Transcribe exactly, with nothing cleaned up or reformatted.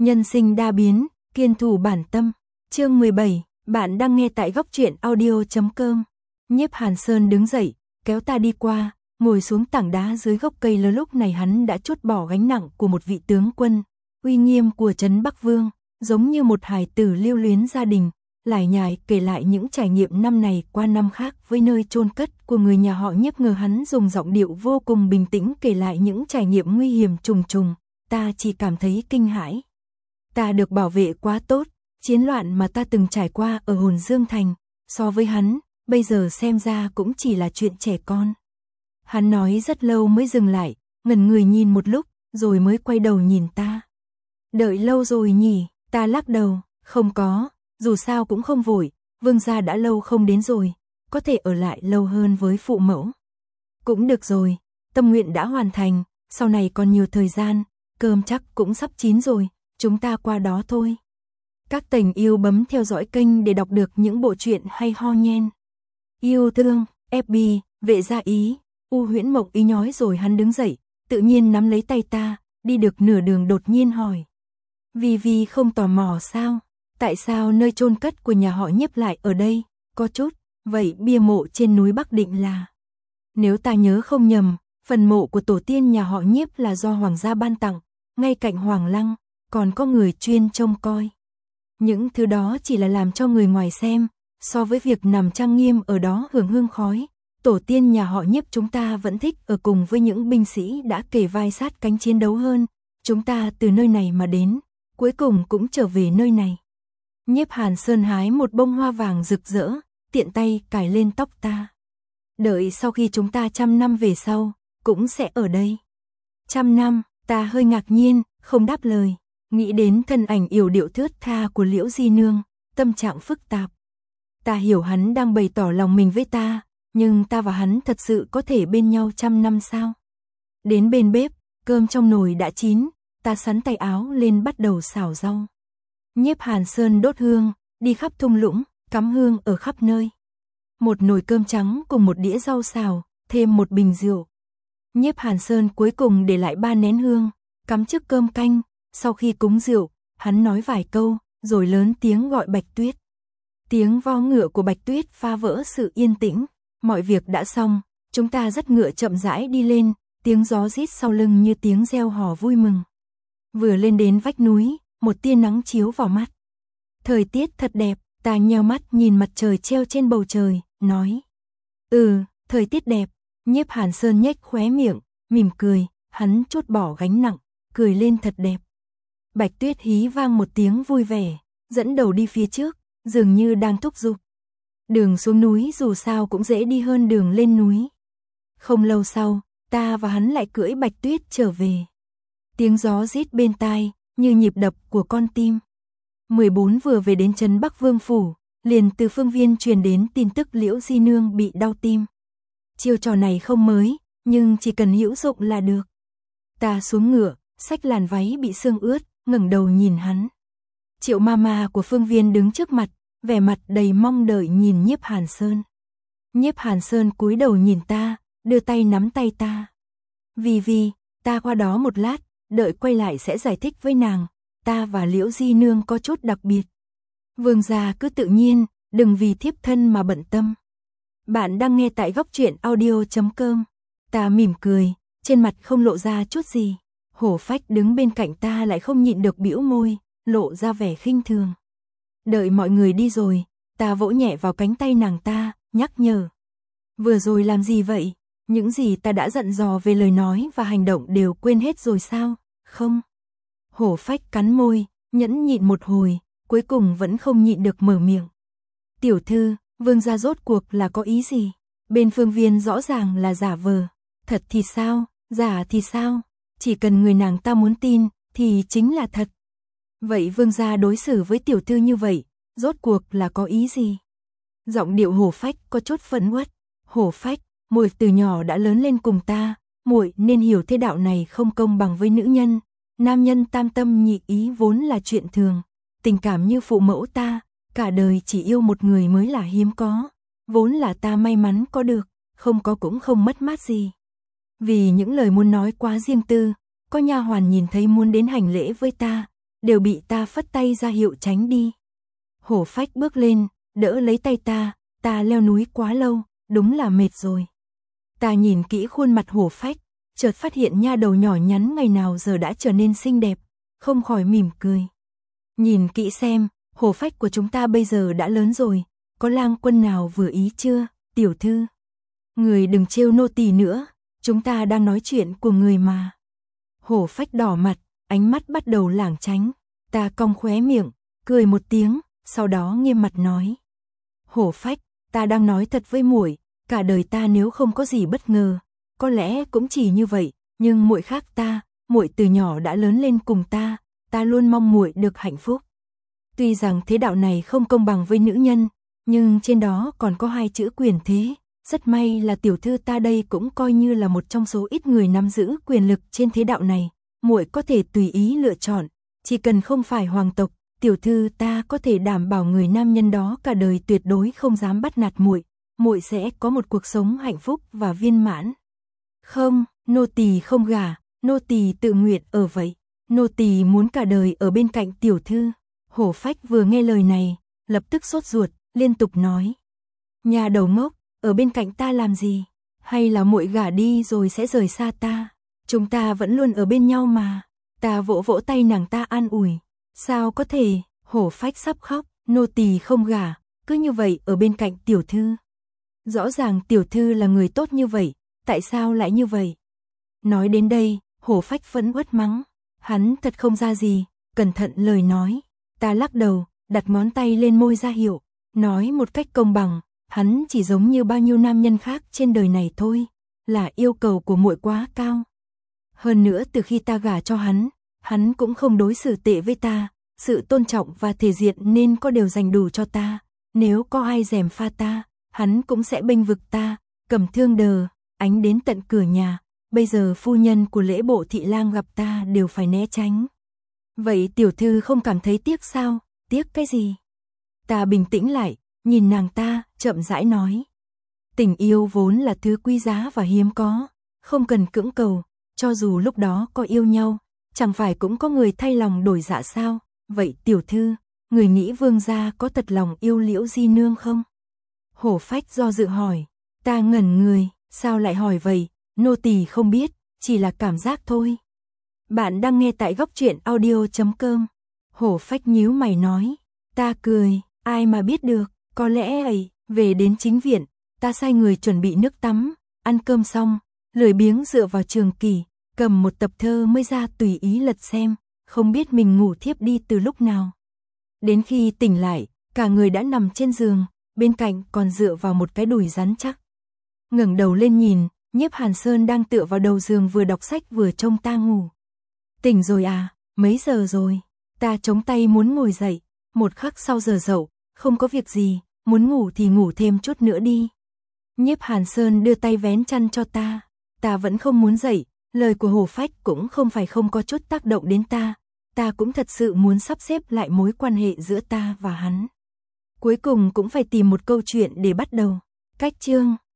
Nhân sinh đa biến, kiên thủ bản tâm. Chương mười bảy, bạn đang nghe tại góc truyện audio chấm com. Nhiếp Hàn Sơn đứng dậy, kéo ta đi qua, ngồi xuống tảng đá dưới gốc cây lớn. Lúc này hắn đã trút bỏ gánh nặng của một vị tướng quân, uy nghiêm của trấn Bắc Vương, giống như một hài tử lưu luyến gia đình, lải nhải kể lại những trải nghiệm năm này qua năm khác với nơi chôn cất của người nhà họ Nhiếp. Ngờ hắn dùng giọng điệu vô cùng bình tĩnh kể lại những trải nghiệm nguy hiểm trùng trùng, ta chỉ cảm thấy kinh hãi. Ta được bảo vệ quá tốt, chiến loạn mà ta từng trải qua ở Hồn Dương Thành, so với hắn, bây giờ xem ra cũng chỉ là chuyện trẻ con. Hắn nói rất lâu mới dừng lại, ngẩn người nhìn một lúc, rồi mới quay đầu nhìn ta. Đợi lâu rồi nhỉ? Ta lắc đầu, không có, dù sao cũng không vội, Vương gia đã lâu không đến rồi, có thể ở lại lâu hơn với phụ mẫu. Cũng được rồi, tâm nguyện đã hoàn thành, sau này còn nhiều thời gian, cơm chắc cũng sắp chín rồi, chúng ta qua đó thôi. Các tầng yêu bấm theo dõi kênh để đọc được những bộ truyện hay ho nhen. Yêu thương, ép bê, vệ gia ý, U Huyễn Mộng ý nhói. Rồi hắn đứng dậy, tự nhiên nắm lấy tay ta, đi được nửa đường đột nhiên hỏi. Vì vì không tò mò sao? Tại sao nơi chôn cất của nhà họ Nhiếp lại ở đây? Có chút, vậy bia mộ trên núi Bắc định là... Nếu ta nhớ không nhầm, phần mộ của tổ tiên nhà họ Nhiếp là do hoàng gia ban tặng, ngay cạnh Hoàng Lăng, còn có người chuyên trông coi. Những thứ đó chỉ là làm cho người ngoài xem, so với việc nằm trang nghiêm ở đó hưởng hương khói, tổ tiên nhà họ Nhiếp chúng ta vẫn thích ở cùng với những binh sĩ đã kề vai sát cánh chiến đấu hơn. Chúng ta từ nơi này mà đến, cuối cùng cũng trở về nơi này. Nhiếp Hàn Sơn hái một bông hoa vàng rực rỡ, tiện tay cài lên tóc ta. Đợi sau khi chúng ta trăm năm về sau, cũng sẽ ở đây. Trăm năm, ta hơi ngạc nhiên, không đáp lời. Nghĩ đến thân ảnh yểu điệu thướt tha của Liễu Di Nương, tâm trạng phức tạp. Ta hiểu hắn đang bày tỏ lòng mình với ta, nhưng ta và hắn thật sự có thể bên nhau trăm năm sao? Đến bên bếp, cơm trong nồi đã chín, ta xắn tay áo lên bắt đầu xào rau. Nhiếp Hàn Sơn đốt hương, đi khắp thung lũng, cắm hương ở khắp nơi. Một nồi cơm trắng cùng một đĩa rau xào, thêm một bình rượu. Nhiếp Hàn Sơn cuối cùng để lại ba nén hương, cắm trước cơm canh. Sau khi cúng rượu, hắn nói vài câu, rồi lớn tiếng gọi Bạch Tuyết. Tiếng vo ngựa của Bạch Tuyết phá vỡ sự yên tĩnh. Mọi việc đã xong, chúng ta dắt ngựa chậm rãi đi lên, tiếng gió rít sau lưng như tiếng reo hò vui mừng. Vừa lên đến vách núi, một tia nắng chiếu vào mắt. Thời tiết thật đẹp, ta nheo mắt nhìn mặt trời treo trên bầu trời, nói. Ừ, thời tiết đẹp. Nhiếp Hàn Sơn nhếch khóe miệng, mỉm cười, hắn trút bỏ gánh nặng, cười lên thật đẹp. Bạch Tuyết hí vang một tiếng vui vẻ, dẫn đầu đi phía trước, dường như đang thúc giục. Đường xuống núi dù sao cũng dễ đi hơn đường lên núi. Không lâu sau, ta và hắn lại cưỡi Bạch Tuyết trở về. Tiếng gió rít bên tai, như nhịp đập của con tim. mười bốn vừa về đến trấn Bắc Vương phủ, liền từ Phương Viên truyền đến tin tức Liễu Di Nương bị đau tim. Chiêu trò này không mới, nhưng chỉ cần hữu dụng là được. Ta xuống ngựa, xách làn váy bị sương ướt, ngẩng đầu nhìn hắn. Triệu Mama của Phương Viên đứng trước mặt, vẻ mặt đầy mong đợi nhìn Nhiếp Hàn Sơn. Nhiếp Hàn Sơn cúi đầu nhìn ta, đưa tay nắm tay ta. Vì vì, ta qua đó một lát, đợi quay lại sẽ giải thích với nàng, ta và Liễu Di Nương có chút đặc biệt. Vương gia cứ tự nhiên, đừng vì thiếp thân mà bận tâm. Bạn đang nghe tại góc truyện audio chấm com. Ta mỉm cười, trên mặt không lộ ra chút gì. Hổ Phách đứng bên cạnh ta lại không nhịn được bĩu môi, lộ ra vẻ khinh thường. Đợi mọi người đi rồi, ta vỗ nhẹ vào cánh tay nàng ta, nhắc nhở. Vừa rồi làm gì vậy? Những gì ta đã dặn dò về lời nói và hành động đều quên hết rồi sao? Không. Hổ Phách cắn môi, nhẫn nhịn một hồi, cuối cùng vẫn không nhịn được mở miệng. Tiểu thư, Vương gia rốt cuộc là có ý gì? Bên Phương Viên rõ ràng là giả vờ. Thật thì sao? Giả thì sao? Chỉ cần người nàng ta muốn tin, thì chính là thật. Vậy Vương gia đối xử với tiểu thư như vậy, rốt cuộc là có ý gì? Giọng điệu Hổ Phách có chút phẫn uất. Hổ Phách, muội từ nhỏ đã lớn lên cùng ta, muội nên hiểu thế đạo này không công bằng với nữ nhân. Nam nhân tam tâm nhị ý vốn là chuyện thường. Tình cảm như phụ mẫu ta, cả đời chỉ yêu một người mới là hiếm có. Vốn là ta may mắn có được, không có cũng không mất mát gì. Vì những lời muốn nói quá riêng tư, có nha hoàn nhìn thấy muốn đến hành lễ với ta, đều bị ta phất tay ra hiệu tránh đi. Hổ Phách bước lên, đỡ lấy tay ta, ta leo núi quá lâu, đúng là mệt rồi. Ta nhìn kỹ khuôn mặt Hổ Phách, chợt phát hiện nha đầu nhỏ nhắn ngày nào giờ đã trở nên xinh đẹp, không khỏi mỉm cười. Nhìn kỹ xem, Hổ Phách của chúng ta bây giờ đã lớn rồi, có lang quân nào vừa ý chưa, tiểu thư? Người đừng trêu nô tỳ nữa, chúng ta đang nói chuyện của người mà. Hổ Phách đỏ mặt, ánh mắt bắt đầu lảng tránh, ta cong khóe miệng, cười một tiếng, sau đó nghiêm mặt nói. Hổ Phách, ta đang nói thật với muội, cả đời ta nếu không có gì bất ngờ, có lẽ cũng chỉ như vậy, nhưng muội khác ta, muội từ nhỏ đã lớn lên cùng ta, ta luôn mong muội được hạnh phúc. Tuy rằng thế đạo này không công bằng với nữ nhân, nhưng trên đó còn có hai chữ quyền thế, rất may là tiểu thư ta đây cũng coi như là một trong số ít người nắm giữ quyền lực trên thế đạo này, muội có thể tùy ý lựa chọn, chỉ cần không phải hoàng tộc, tiểu thư ta có thể đảm bảo người nam nhân đó cả đời tuyệt đối không dám bắt nạt muội, muội sẽ có một cuộc sống hạnh phúc và viên mãn. Không, nô tỳ không gả, nô tỳ tự nguyện ở vậy, nô tỳ muốn cả đời ở bên cạnh tiểu thư. Hổ Phách vừa nghe lời này, lập tức sốt ruột, liên tục nói. Nhà đầu ngốc, ở bên cạnh ta làm gì? Hay là muội gả đi rồi sẽ rời xa ta? Chúng ta vẫn luôn ở bên nhau mà. Ta vỗ vỗ tay nàng ta an ủi. Sao có thể? Hổ Phách sắp khóc, nô tỳ không gả, cứ như vậy ở bên cạnh tiểu thư. Rõ ràng tiểu thư là người tốt như vậy, tại sao lại như vậy? Nói đến đây, Hổ Phách vẫn uất mắng. Hắn thật không ra gì, cẩn thận lời nói. Ta lắc đầu, đặt ngón tay lên môi ra hiệu, nói một cách công bằng, hắn chỉ giống như bao nhiêu nam nhân khác trên đời này thôi, là yêu cầu của muội quá cao. Hơn nữa từ khi ta gả cho hắn, hắn cũng không đối xử tệ với ta, sự tôn trọng và thể diện nên có đều dành đủ cho ta, nếu có ai gièm pha ta, hắn cũng sẽ bênh vực ta, cầm thương đờ, ánh đến tận cửa nhà, bây giờ phu nhân của lễ bộ thị lang gặp ta đều phải né tránh. Vậy tiểu thư không cảm thấy tiếc sao? Tiếc cái gì? Ta bình tĩnh lại, nhìn nàng ta, chậm rãi nói. Tình yêu vốn là thứ quý giá và hiếm có, không cần cưỡng cầu, cho dù lúc đó có yêu nhau, chẳng phải cũng có người thay lòng đổi dạ sao? Vậy tiểu thư, người nghĩ vương gia có thật lòng yêu Liễu Di Nương không? Hổ Phách do dự hỏi, ta ngẩn người, sao lại hỏi vậy? Nô tỳ không biết, chỉ là cảm giác thôi. Bạn đang nghe tại góc truyện audio chấm com. Hổ Phách nhíu mày nói, ta cười, ai mà biết được, có lẽ ấy, về đến chính viện, ta sai người chuẩn bị nước tắm, ăn cơm xong, lười biếng dựa vào trường kỷ, cầm một tập thơ mới ra tùy ý lật xem, không biết mình ngủ thiếp đi từ lúc nào. Đến khi tỉnh lại, cả người đã nằm trên giường, bên cạnh còn dựa vào một cái đùi rắn chắc. Ngẩng đầu lên nhìn, Nhiếp Hàn Sơn đang tựa vào đầu giường vừa đọc sách vừa trông ta ngủ. Tỉnh rồi à, mấy giờ rồi? Ta chống tay muốn ngồi dậy, một khắc sau giờ dậu, không có việc gì, muốn ngủ thì ngủ thêm chút nữa đi. Nhiếp Hàn Sơn đưa tay vén chăn cho ta, ta vẫn không muốn dậy, lời của Hổ Phách cũng không phải không có chút tác động đến ta, ta cũng thật sự muốn sắp xếp lại mối quan hệ giữa ta và hắn. Cuối cùng cũng phải tìm một câu chuyện để bắt đầu. Cách chương